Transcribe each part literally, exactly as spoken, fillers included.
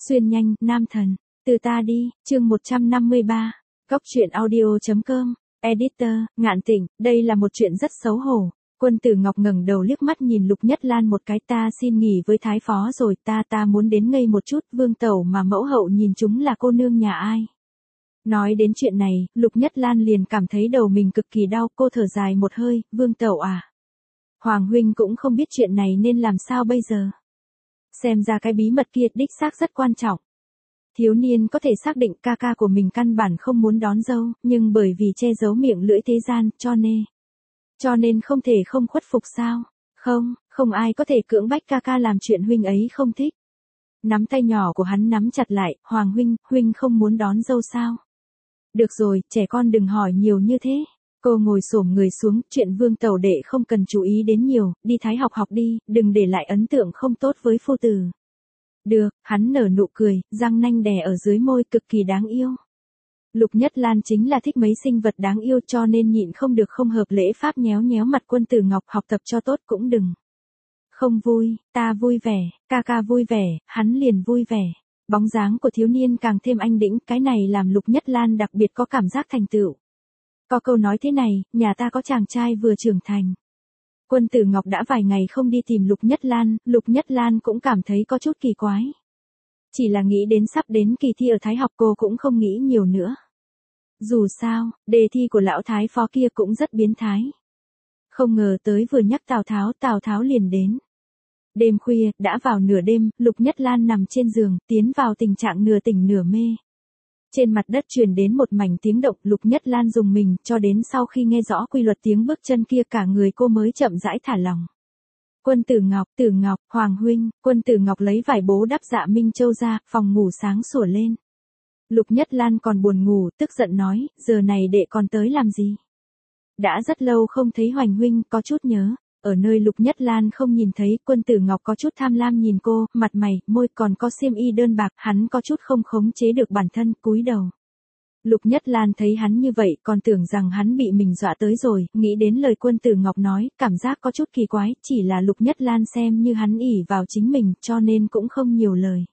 Xuyên nhanh, nam thần. Từ ta đi, chương một trăm năm mươi ba. Góc truyện audio.com. Editor, Ngạn Tịnh, đây là một chuyện rất xấu hổ. Quân Tử Ngọc ngẩng đầu liếc mắt nhìn Lục Nhất Lan một cái, ta xin nghỉ với Thái Phó rồi, ta ta muốn đến ngây một chút, Vương Tẩu mà mẫu hậu nhìn chúng là cô nương nhà ai. Nói đến chuyện này, Lục Nhất Lan liền cảm thấy đầu mình cực kỳ đau, cô thở dài một hơi, Vương Tẩu à. Hoàng huynh cũng không biết chuyện này nên làm sao bây giờ. Xem ra cái bí mật kia đích xác rất quan trọng. Thiếu niên có thể xác định ca ca của mình căn bản không muốn đón dâu, nhưng bởi vì che giấu miệng lưỡi thế gian, cho nên... Cho nên không thể không khuất phục sao? Không, không ai có thể cưỡng bách ca ca làm chuyện huynh ấy không thích. Nắm tay nhỏ của hắn nắm chặt lại, Hoàng huynh, huynh không muốn đón dâu sao? Được rồi, trẻ con đừng hỏi nhiều như thế. Cô ngồi xổm người xuống, chuyện Vương Tẩu đệ không cần chú ý đến nhiều, đi Thái học học đi, đừng để lại ấn tượng không tốt với phu tử. Được, hắn nở nụ cười, răng nanh đè ở dưới môi cực kỳ đáng yêu. Lục Nhất Lan chính là thích mấy sinh vật đáng yêu cho nên nhịn không được không hợp lễ pháp nhéo nhéo mặt Quân Tử Ngọc, học tập cho tốt cũng đừng. Không vui, ta vui vẻ, ca ca vui vẻ, hắn liền vui vẻ. Bóng dáng của thiếu niên càng thêm anh đĩnh, cái này làm Lục Nhất Lan đặc biệt có cảm giác thành tựu. Có câu nói thế này, nhà ta có chàng trai vừa trưởng thành. Quân Tử Ngọc đã vài ngày không đi tìm Lục Nhất Lan, Lục Nhất Lan cũng cảm thấy có chút kỳ quái. Chỉ là nghĩ đến sắp đến kỳ thi ở Thái học cô cũng không nghĩ nhiều nữa. Dù sao, đề thi của lão Thái Phó kia cũng rất biến thái. Không ngờ tới vừa nhắc Tào Tháo, Tào Tháo liền đến. Đêm khuya, đã vào nửa đêm, Lục Nhất Lan nằm trên giường, tiến vào tình trạng nửa tỉnh nửa mê. Trên mặt đất truyền đến một mảnh tiếng động, Lục Nhất Lan rùng mình, cho đến sau khi nghe rõ quy luật tiếng bước chân kia cả người cô mới chậm rãi thả lòng. Quân Tử Ngọc, Tử Ngọc, Hoàng huynh, Quân Tử Ngọc lấy vải bố đắp Dạ Minh Châu ra, phòng ngủ sáng sủa lên. Lục Nhất Lan còn buồn ngủ, tức giận nói, giờ này đệ còn tới làm gì? Đã rất lâu không thấy Hoành huynh, có chút nhớ. Ở nơi Lục Nhất Lan không nhìn thấy, Quân Tử Ngọc có chút tham lam nhìn cô, mặt mày, môi còn có xiêm y đơn bạc, hắn có chút không khống chế được bản thân, cúi đầu. Lục Nhất Lan thấy hắn như vậy, còn tưởng rằng hắn bị mình dọa tới rồi, nghĩ đến lời Quân Tử Ngọc nói, cảm giác có chút kỳ quái, chỉ là Lục Nhất Lan xem như hắn ỷ vào chính mình, cho nên cũng không nhiều lời.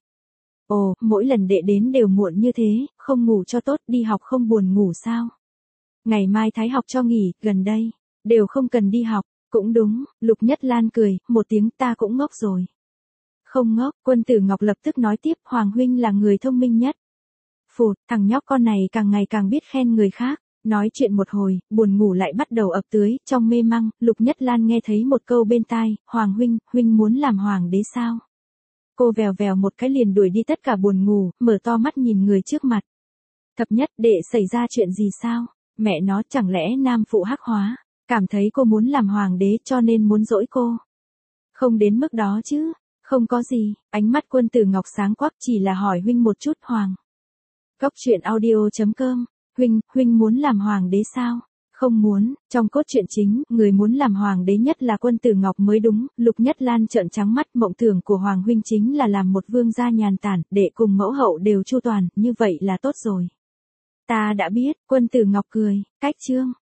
Ồ, mỗi lần đệ đến đều muộn như thế, không ngủ cho tốt, đi học không buồn ngủ sao? Ngày mai Thái học cho nghỉ, gần đây, đều không cần đi học. Cũng đúng, Lục Nhất Lan cười, một tiếng, ta cũng ngốc rồi. Không ngốc, Quân Tử Ngọc lập tức nói tiếp, Hoàng huynh là người thông minh nhất. Phụt, thằng nhóc con này càng ngày càng biết khen người khác. Nói chuyện một hồi, buồn ngủ lại bắt đầu ập tới, trong mê măng, Lục Nhất Lan nghe thấy một câu bên tai, Hoàng huynh, huynh muốn làm hoàng đế sao? Cô vèo vèo một cái liền đuổi đi tất cả buồn ngủ, mở to mắt nhìn người trước mặt. Thập nhất, đệ xảy ra chuyện gì sao? Mẹ nó chẳng lẽ nam phụ hắc hóa? Cảm thấy cô muốn làm hoàng đế cho nên muốn dỗi cô. Không đến mức đó chứ, không có gì, ánh mắt Quân Tử Ngọc sáng quắc, chỉ là hỏi huynh một chút Hoàng. Góc truyện audio.com, huynh, huynh muốn làm hoàng đế sao? Không muốn, trong cốt truyện chính, người muốn làm hoàng đế nhất là Quân Tử Ngọc mới đúng, Lục Nhất Lan trợn trắng mắt, mộng tưởng của Hoàng huynh chính là làm một vương gia nhàn tản, để cùng mẫu hậu đều chu toàn, như vậy là tốt rồi. Ta đã biết, Quân Tử Ngọc cười, cách chương.